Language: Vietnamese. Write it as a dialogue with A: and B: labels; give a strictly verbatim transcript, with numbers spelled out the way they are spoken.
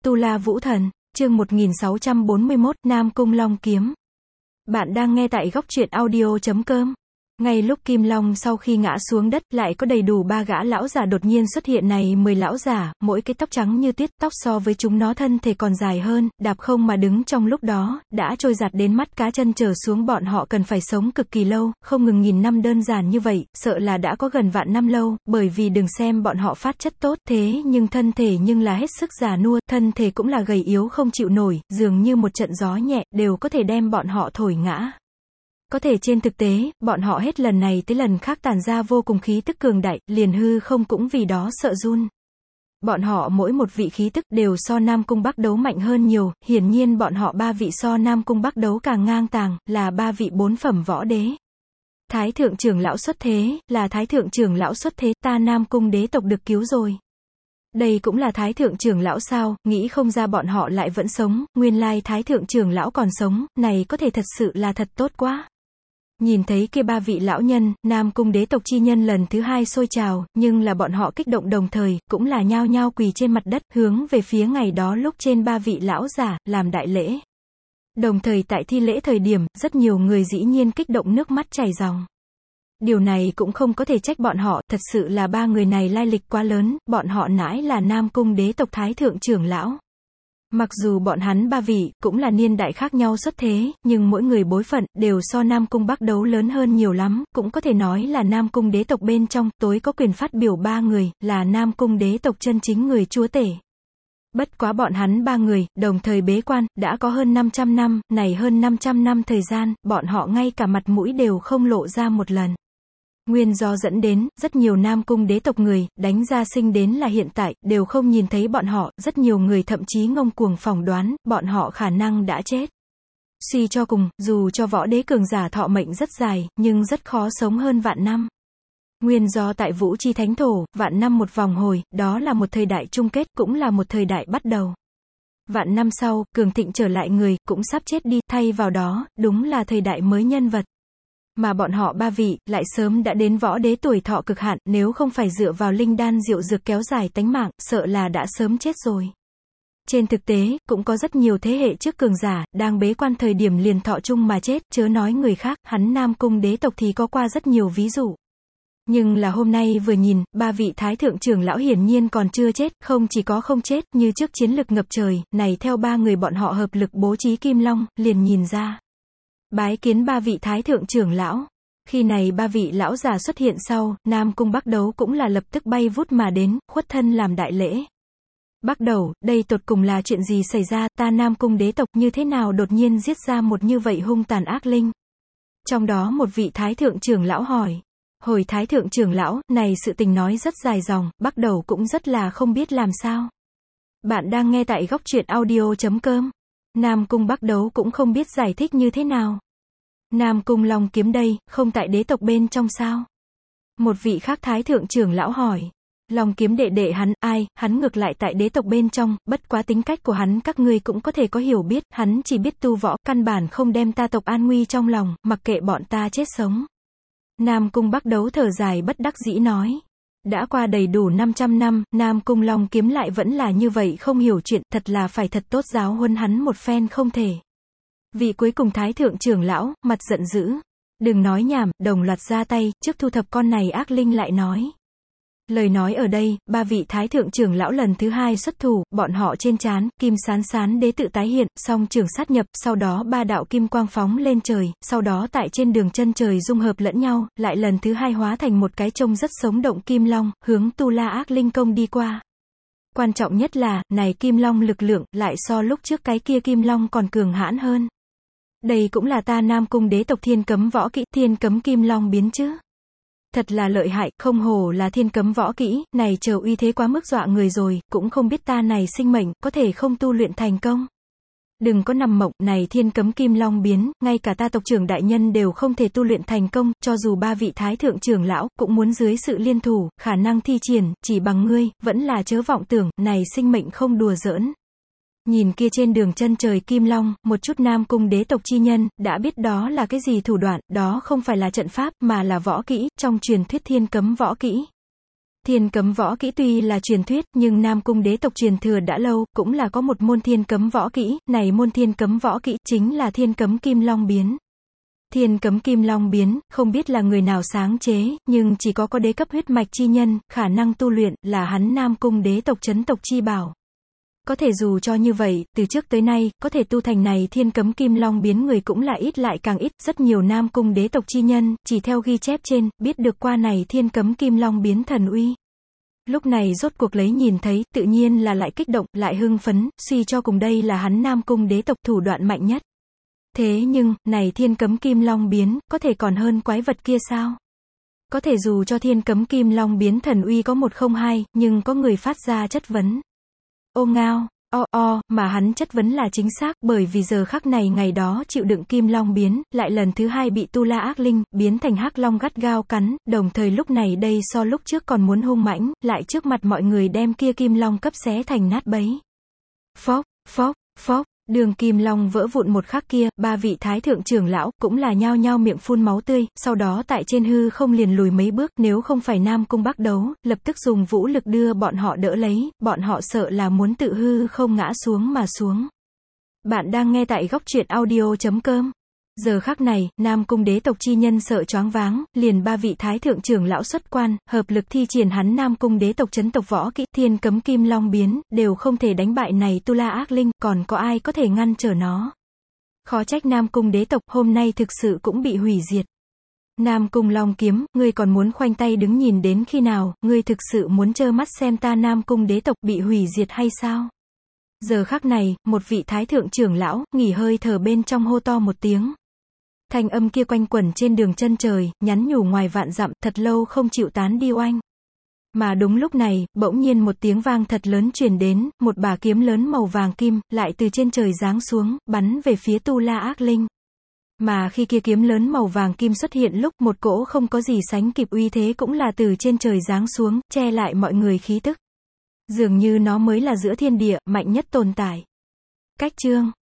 A: Tu La Vũ Thần, chương một nghìn sáu trăm bốn mươi mốt, Nam Cung Long Kiếm. Bạn đang nghe tại góc truyện audio chấm com. Ngay lúc Kim Long sau khi ngã xuống đất, lại có đầy đủ ba gã lão giả đột nhiên xuất hiện này mười lão giả, mỗi cái tóc trắng như tuyết, tóc so với chúng nó thân thể còn dài hơn, đạp không mà đứng trong lúc đó, đã trôi giạt đến mắt cá chân trở xuống. Bọn họ cần phải sống cực kỳ lâu, không ngừng nghìn năm đơn giản như vậy, sợ là đã có gần vạn năm lâu, bởi vì đừng xem bọn họ phát chất tốt, thế nhưng thân thể nhưng là hết sức già nua, thân thể cũng là gầy yếu không chịu nổi, dường như một trận gió nhẹ, đều có thể đem bọn họ thổi ngã. Có thể trên thực tế, bọn họ hết lần này tới lần khác tản ra vô cùng khí tức cường đại, liền hư không cũng vì đó sợ run. Bọn họ mỗi một vị khí tức đều so Nam Cung Bắc Đấu mạnh hơn nhiều, hiển nhiên bọn họ ba vị so Nam Cung Bắc Đấu càng ngang tàng, là ba vị bốn phẩm võ đế. Thái thượng trưởng lão xuất thế, là thái thượng trưởng lão xuất thế, ta Nam Cung đế tộc được cứu rồi. Đây cũng là thái thượng trưởng lão sao, nghĩ không ra bọn họ lại vẫn sống, nguyên lai thái thượng trưởng lão còn sống, này có thể thật sự là thật tốt quá. Nhìn thấy kia ba vị lão nhân, Nam Cung đế tộc chi nhân lần thứ hai sôi trào, nhưng là bọn họ kích động đồng thời, cũng là nhao nhao quỳ trên mặt đất, hướng về phía ngày đó lúc trên ba vị lão giả, làm đại lễ. Đồng thời tại thi lễ thời điểm, rất nhiều người dĩ nhiên kích động nước mắt chảy ròng. Điều này cũng không có thể trách bọn họ, thật sự là ba người này lai lịch quá lớn, bọn họ nãi là Nam Cung đế tộc thái thượng trưởng lão. Mặc dù bọn hắn ba vị, cũng là niên đại khác nhau xuất thế, nhưng mỗi người bối phận, đều so Nam Cung Bắc Đấu lớn hơn nhiều lắm, cũng có thể nói là Nam Cung đế tộc bên trong, tối có quyền phát biểu ba người, là Nam Cung đế tộc chân chính người chúa tể. Bất quá bọn hắn ba người, đồng thời bế quan, đã có hơn năm trăm năm, này hơn năm trăm năm thời gian, bọn họ ngay cả mặt mũi đều không lộ ra một lần. Nguyên do dẫn đến, rất nhiều Nam Cung đế tộc người, đánh ra sinh đến là hiện tại, đều không nhìn thấy bọn họ, rất nhiều người thậm chí ngông cuồng phỏng đoán, bọn họ khả năng đã chết. Suy cho cùng, dù cho võ đế cường giả thọ mệnh rất dài, nhưng rất khó sống hơn vạn năm. Nguyên do tại Vũ Chi Thánh Thổ, vạn năm một vòng hồi, đó là một thời đại chung kết, cũng là một thời đại bắt đầu. Vạn năm sau, cường thịnh trở lại người, cũng sắp chết đi, thay vào đó, đúng là thời đại mới nhân vật. Mà bọn họ ba vị, lại sớm đã đến võ đế tuổi thọ cực hạn, nếu không phải dựa vào linh đan diệu dược kéo dài tánh mạng, sợ là đã sớm chết rồi. Trên thực tế, cũng có rất nhiều thế hệ trước cường giả, đang bế quan thời điểm liền thọ chung mà chết, chớ nói người khác, hắn Nam Cung đế tộc thì có qua rất nhiều ví dụ. Nhưng là hôm nay vừa nhìn, ba vị thái thượng trưởng lão hiển nhiên còn chưa chết, không chỉ có không chết, như trước chiến lực ngập trời, này theo ba người bọn họ hợp lực bố trí Kim Long, liền nhìn ra. Bái kiến ba vị thái thượng trưởng lão. Khi này ba vị lão già xuất hiện sau, Nam Cung Bắc Đấu cũng là lập tức bay vút mà đến, khuất thân làm đại lễ. Bắc Đầu, đây tột cùng là chuyện gì xảy ra, ta Nam Cung đế tộc như thế nào đột nhiên giết ra một như vậy hung tàn ác linh? Trong đó một vị thái thượng trưởng lão hỏi. Hồi thái thượng trưởng lão, này sự tình nói rất dài dòng, Bắc Đầu cũng rất là không biết làm sao. Bạn đang nghe tại góc truyện audio chấm com. Nam Cung Bắc Đấu cũng không biết giải thích như thế nào. Nam Cung Long Kiếm đây, không tại đế tộc bên trong sao? Một vị khác thái thượng trưởng lão hỏi. Long Kiếm đệ đệ hắn, ai, hắn ngược lại tại đế tộc bên trong, bất quá tính cách của hắn các ngươi cũng có thể có hiểu biết, hắn chỉ biết tu võ, căn bản không đem ta tộc an nguy trong lòng, mặc kệ bọn ta chết sống. Nam Cung Bắc Đấu thở dài bất đắc dĩ nói. Đã qua đầy đủ năm trăm năm, Nam Cung Long Kiếm lại vẫn là như vậy không hiểu chuyện, thật là phải thật tốt giáo huấn hắn một phen không thể. Vị cuối cùng thái thượng trưởng lão, mặt giận dữ. Đừng nói nhảm, đồng loạt ra tay, trước thu thập con này ác linh lại nói. Lời nói ở đây, ba vị thái thượng trưởng lão lần thứ hai xuất thủ, bọn họ trên trán, kim sán sán đế tự tái hiện, song trường sát nhập, sau đó ba đạo kim quang phóng lên trời, sau đó tại trên đường chân trời dung hợp lẫn nhau, lại lần thứ hai hóa thành một cái trông rất sống động kim long, hướng Tu La ác linh công đi qua. Quan trọng nhất là, này kim long lực lượng, lại so lúc trước cái kia kim long còn cường hãn hơn. Đây cũng là ta Nam Cung đế tộc thiên cấm võ kỹ, thiên cấm kim long biến chứ. Thật là lợi hại, không hổ là thiên cấm võ kỹ, này chờ uy thế quá mức dọa người rồi, cũng không biết ta này sinh mệnh, có thể không tu luyện thành công. Đừng có nằm mộng, này thiên cấm kim long biến, ngay cả ta tộc trưởng đại nhân đều không thể tu luyện thành công, cho dù ba vị thái thượng trưởng lão, cũng muốn dưới sự liên thủ, khả năng thi triển, chỉ bằng ngươi, vẫn là chớ vọng tưởng, này sinh mệnh không đùa giỡn. Nhìn kia trên đường chân trời kim long, một chút Nam Cung đế tộc chi nhân, đã biết đó là cái gì thủ đoạn, đó không phải là trận pháp, mà là võ kỹ, trong truyền thuyết thiên cấm võ kỹ. Thiên cấm võ kỹ tuy là truyền thuyết, nhưng Nam Cung đế tộc truyền thừa đã lâu, cũng là có một môn thiên cấm võ kỹ, này môn thiên cấm võ kỹ, chính là thiên cấm kim long biến. Thiên cấm kim long biến, không biết là người nào sáng chế, nhưng chỉ có có đế cấp huyết mạch chi nhân, khả năng tu luyện, là hắn Nam Cung đế tộc chấn tộc chi bảo. Có thể dù cho như vậy, từ trước tới nay, có thể tu thành này thiên cấm kim long biến người cũng là ít lại càng ít, rất nhiều Nam Cung đế tộc chi nhân, chỉ theo ghi chép trên, biết được qua này thiên cấm kim long biến thần uy. Lúc này rốt cuộc lấy nhìn thấy, tự nhiên là lại kích động, lại hưng phấn, suy cho cùng đây là hắn Nam Cung đế tộc thủ đoạn mạnh nhất. Thế nhưng, này thiên cấm kim long biến, có thể còn hơn quái vật kia sao? Có thể dù cho thiên cấm kim long biến thần uy có một không hai, nhưng có người phát ra chất vấn. Ô ngao, o o, mà hắn chất vấn là chính xác, bởi vì giờ khắc này ngày đó chịu đựng kim long biến, lại lần thứ hai bị tu la ác linh, biến thành hắc long gắt gao cắn, đồng thời lúc này đây so lúc trước còn muốn hung mãnh, lại trước mặt mọi người đem kia kim long cấp xé thành nát bấy. Phốc, phốc, phốc. Đường kim long vỡ vụn một khắc kia, ba vị thái thượng trưởng lão, cũng là nhao nhao miệng phun máu tươi, sau đó tại trên hư không liền lùi mấy bước, nếu không phải Nam Cung Bắc đấu, lập tức dùng vũ lực đưa bọn họ đỡ lấy, bọn họ sợ là muốn tự hư không ngã xuống mà xuống. Bạn đang nghe tại góc truyện audio chấm com. Giờ khắc này, Nam Cung đế tộc chi nhân sợ choáng váng, liền ba vị thái thượng trưởng lão xuất quan, hợp lực thi triển hắn Nam Cung đế tộc chấn tộc võ kỹ, thiên cấm kim long biến, đều không thể đánh bại này tu la ác linh, còn có ai có thể ngăn trở nó. Khó trách Nam Cung đế tộc, hôm nay thực sự cũng bị hủy diệt. Nam Cung long kiếm, ngươi còn muốn khoanh tay đứng nhìn đến khi nào, ngươi thực sự muốn trơ mắt xem ta Nam Cung đế tộc bị hủy diệt hay sao? Giờ khắc này, một vị thái thượng trưởng lão, nghỉ hơi thở bên trong hô to một tiếng. Thanh âm kia quanh quẩn trên đường chân trời, nhắn nhủ ngoài vạn dặm, thật lâu không chịu tán đi oanh. Mà đúng lúc này, bỗng nhiên một tiếng vang thật lớn truyền đến, một bả kiếm lớn màu vàng kim, lại từ trên trời giáng xuống, bắn về phía tu la ác linh. Mà khi kia kiếm lớn màu vàng kim xuất hiện lúc, một cỗ không có gì sánh kịp uy thế cũng là từ trên trời giáng xuống, che lại mọi người khí tức. Dường như nó mới là giữa thiên địa, mạnh nhất tồn tại. Cách chương